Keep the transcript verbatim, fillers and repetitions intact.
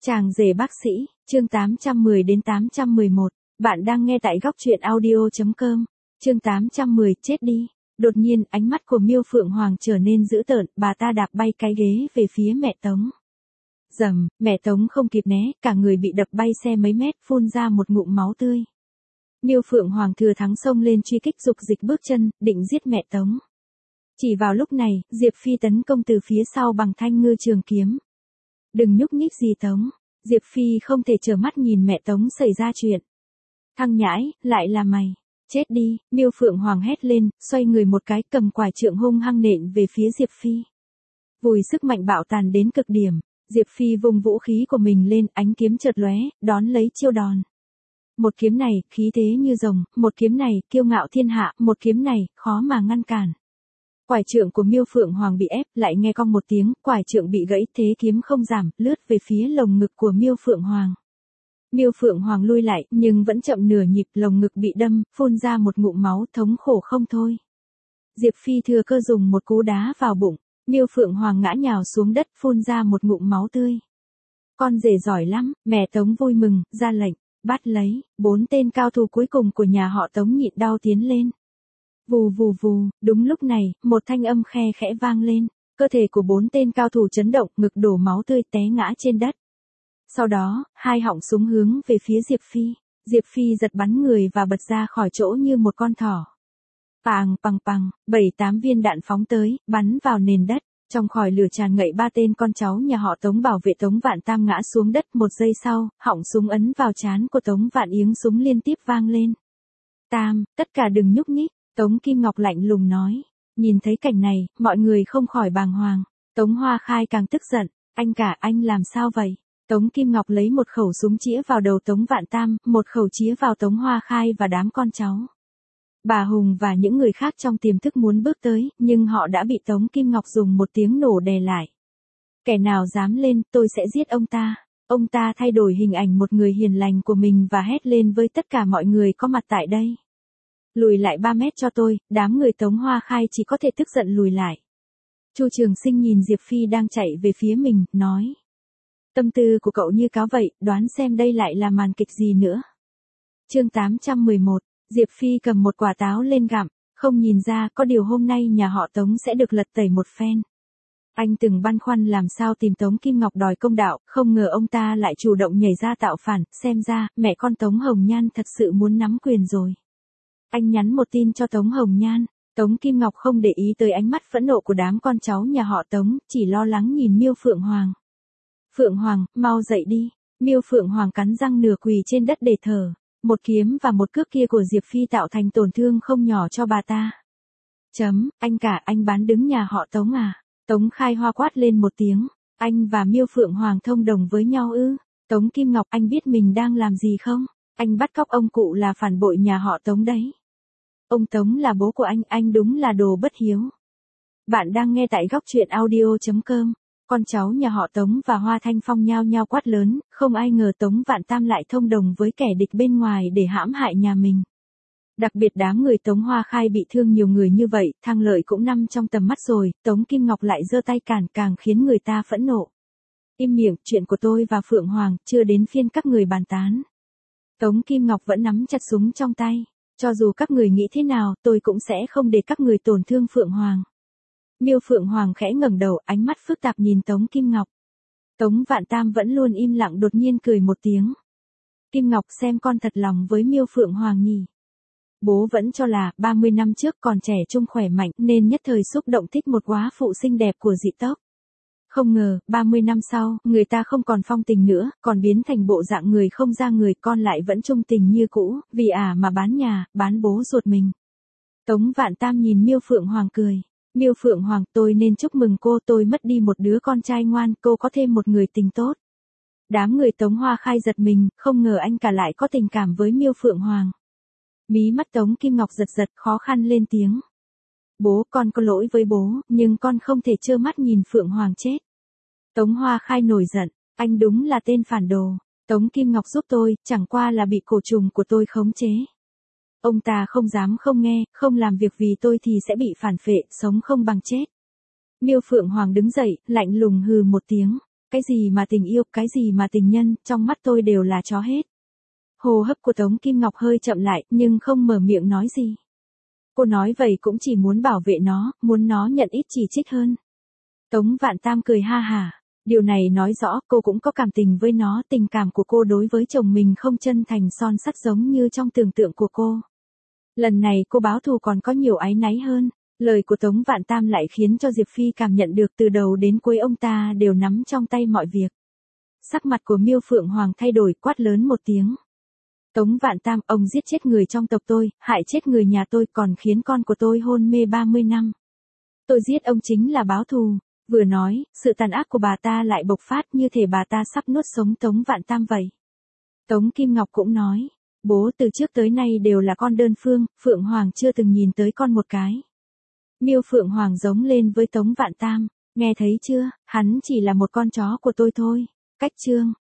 Chàng rể bác sĩ, chương tám trăm mười đến tám trăm mười một. Bạn đang nghe tại góc truyện audio chấm com. Chương tám trăm mười, chết đi. Đột nhiên, ánh mắt của Miêu Phượng Hoàng trở nên dữ tợn, bà ta đạp bay cái ghế về phía mẹ Tống. Rầm, mẹ Tống không kịp né, cả người bị đập bay xe mấy mét, phun ra một ngụm máu tươi. Miêu Phượng Hoàng thừa thắng xông lên truy kích, dục dịch bước chân, định giết mẹ Tống. Chỉ vào lúc này, Diệp Phi tấn công từ phía sau bằng thanh ngư trường kiếm. Đừng nhúc nhích gì Tống. Diệp Phi không thể trơ mắt nhìn mẹ Tống xảy ra chuyện. Thằng nhãi, lại là mày. Chết đi, Miêu Phượng Hoàng hét lên, xoay người một cái, cầm quải trượng hung hăng nện về phía Diệp Phi. Vùi sức mạnh bạo tàn đến cực điểm, Diệp Phi vùng vũ khí của mình lên, ánh kiếm chợt lóe, đón lấy chiêu đòn. Một kiếm này, khí thế như rồng, một kiếm này, kiêu ngạo thiên hạ, một kiếm này, khó mà ngăn cản. Quải trượng của Miêu Phượng Hoàng bị ép, lại nghe cong một tiếng, quải trượng bị gãy, thế kiếm không giảm, lướt về phía lồng ngực của Miêu Phượng Hoàng. Miêu Phượng Hoàng lui lại, nhưng vẫn chậm nửa nhịp, lồng ngực bị đâm, phun ra một ngụm máu, thống khổ không thôi. Diệp Phi thừa cơ dùng một cú đá vào bụng, Miêu Phượng Hoàng ngã nhào xuống đất, phun ra một ngụm máu tươi. Con rể giỏi lắm, mẹ Tống vui mừng, ra lệnh, bắt lấy. Bốn tên cao thủ cuối cùng của nhà họ Tống nhịn đau tiến lên. Vù vù vù, đúng lúc này, một thanh âm khe khẽ vang lên, cơ thể của bốn tên cao thủ chấn động, ngực đổ máu tươi té ngã trên đất. Sau đó, hai họng súng hướng về phía Diệp Phi, Diệp Phi giật bắn người và bật ra khỏi chỗ như một con thỏ. Pàng pằng pằng, bảy tám viên đạn phóng tới, bắn vào nền đất, trong khói lửa tràn ngậy ba tên con cháu nhà họ Tống bảo vệ Tống Vạn Tam ngã xuống đất, một giây sau, họng súng ấn vào trán của Tống Vạn Yến, súng liên tiếp vang lên. Tam, tất cả đừng nhúc nhích. Tống Kim Ngọc lạnh lùng nói. Nhìn thấy cảnh này, mọi người không khỏi bàng hoàng. Tống Hoa Khai càng tức giận. Anh cả, anh làm sao vậy? Tống Kim Ngọc lấy một khẩu súng chĩa vào đầu Tống Vạn Tam, một khẩu chĩa vào Tống Hoa Khai và đám con cháu. Bà Hùng và những người khác trong tiềm thức muốn bước tới, nhưng họ đã bị Tống Kim Ngọc dùng một tiếng nổ đè lại. Kẻ nào dám lên, tôi sẽ giết ông ta. Ông ta thay đổi hình ảnh một người hiền lành của mình và hét lên với tất cả mọi người có mặt tại đây. Lùi lại ba mét cho tôi, đám người Tống Hoa Khai chỉ có thể tức giận lùi lại. Chu Trường Sinh nhìn Diệp Phi đang chạy về phía mình, nói. Tâm tư của cậu như cáo vậy, đoán xem đây lại là màn kịch gì nữa. Chương tám trăm mười một, Diệp Phi cầm một quả táo lên gặm, không nhìn ra có điều hôm nay nhà họ Tống sẽ được lật tẩy một phen. Anh từng băn khoăn làm sao tìm Tống Kim Ngọc đòi công đạo, không ngờ ông ta lại chủ động nhảy ra tạo phản, xem ra, mẹ con Tống Hồng Nhan thật sự muốn nắm quyền rồi. Anh nhắn một tin cho Tống Hồng Nhan, Tống Kim Ngọc không để ý tới ánh mắt phẫn nộ của đám con cháu nhà họ Tống, chỉ lo lắng nhìn Miêu Phượng Hoàng. Phượng Hoàng, mau dậy đi. Miêu Phượng Hoàng cắn răng nửa quỳ trên đất để thở. Một kiếm và một cước kia của Diệp Phi tạo thành tổn thương không nhỏ cho bà ta. Chấm, anh cả, anh bán đứng nhà họ Tống à? Tống Khai Hoa quát lên một tiếng. Anh và Miêu Phượng Hoàng thông đồng với nhau ư? Tống Kim Ngọc, anh biết mình đang làm gì không? Anh bắt cóc ông cụ là phản bội nhà họ Tống đấy. Ông Tống là bố của anh, anh đúng là đồ bất hiếu. Bạn đang nghe tại góc truyện audio chấm com. Con cháu nhà họ Tống và Hoa Thanh Phong nhao nhao quát lớn, không ai ngờ Tống Vạn Tam lại thông đồng với kẻ địch bên ngoài để hãm hại nhà mình. Đặc biệt đám người Tống Hoa Khai bị thương nhiều người như vậy, Thang Lợi cũng nằm trong tầm mắt rồi, Tống Kim Ngọc lại giơ tay cản, càng khiến người ta phẫn nộ. Im miệng, chuyện của tôi và Phượng Hoàng, chưa đến phiên các người bàn tán. Tống Kim Ngọc vẫn nắm chặt súng trong tay. Cho dù các người nghĩ thế nào, tôi cũng sẽ không để các người tổn thương Phượng Hoàng. Miêu Phượng Hoàng khẽ ngẩng đầu, ánh mắt phức tạp nhìn Tống Kim Ngọc. Tống Vạn Tam vẫn luôn im lặng, đột nhiên cười một tiếng. Kim Ngọc, xem con thật lòng với Miêu Phượng Hoàng nhỉ. Bố vẫn cho là, ba mươi năm trước còn trẻ trung khỏe mạnh, nên nhất thời xúc động thích một góa phụ xinh đẹp của dị tộc. Không ngờ, ba mươi năm sau, người ta không còn phong tình nữa, còn biến thành bộ dạng người không ra người, con lại vẫn trung tình như cũ, vì ả à mà bán nhà, bán bố ruột mình. Tống Vạn Tam nhìn Miêu Phượng Hoàng cười. Miêu Phượng Hoàng, tôi nên chúc mừng cô, tôi mất đi một đứa con trai ngoan, cô có thêm một người tình tốt. Đám người Tống Hoa Khai giật mình, không ngờ anh cả lại có tình cảm với Miêu Phượng Hoàng. Mí mắt Tống Kim Ngọc giật giật, khó khăn lên tiếng. Bố, con có lỗi với bố, nhưng con không thể trơ mắt nhìn Phượng Hoàng chết. Tống Hoa Khai nổi giận, anh đúng là tên phản đồ. Tống Kim Ngọc giúp tôi, chẳng qua là bị cổ trùng của tôi khống chế. Ông ta không dám không nghe, không làm việc vì tôi thì sẽ bị phản phệ, sống không bằng chết. Miêu Phượng Hoàng đứng dậy, lạnh lùng hừ một tiếng. cái gì mà tình yêu, cái gì mà tình nhân, trong mắt tôi đều là chó hết. Hô hấp của Tống Kim Ngọc hơi chậm lại, nhưng không mở miệng nói gì. Cô nói vậy cũng chỉ muốn bảo vệ nó, muốn nó nhận ít chỉ trích hơn. Tống Vạn Tam cười ha hả. Điều này nói rõ cô cũng có cảm tình với nó, tình cảm của cô đối với chồng mình không chân thành son sắt giống như trong tưởng tượng của cô. Lần này cô báo thù còn có nhiều áy náy hơn. Lời của Tống Vạn Tam lại khiến cho Diệp Phi cảm nhận được từ đầu đến cuối ông ta đều nắm trong tay mọi việc. Sắc mặt của Miêu Phượng Hoàng thay đổi, quát lớn một tiếng. Tống Vạn Tam, ông giết chết người trong tộc tôi, hại chết người nhà tôi, còn khiến con của tôi hôn mê ba mươi năm. Tôi giết ông chính là báo thù. Vừa nói, sự tàn ác của bà ta lại bộc phát như thể bà ta sắp nuốt sống Tống Vạn Tam vậy. Tống Kim Ngọc cũng nói, bố từ trước tới nay đều là con đơn phương, Phượng Hoàng chưa từng nhìn tới con một cái. Miêu Phượng Hoàng giống lên với Tống Vạn Tam, nghe thấy chưa, hắn chỉ là một con chó của tôi thôi. Cách chương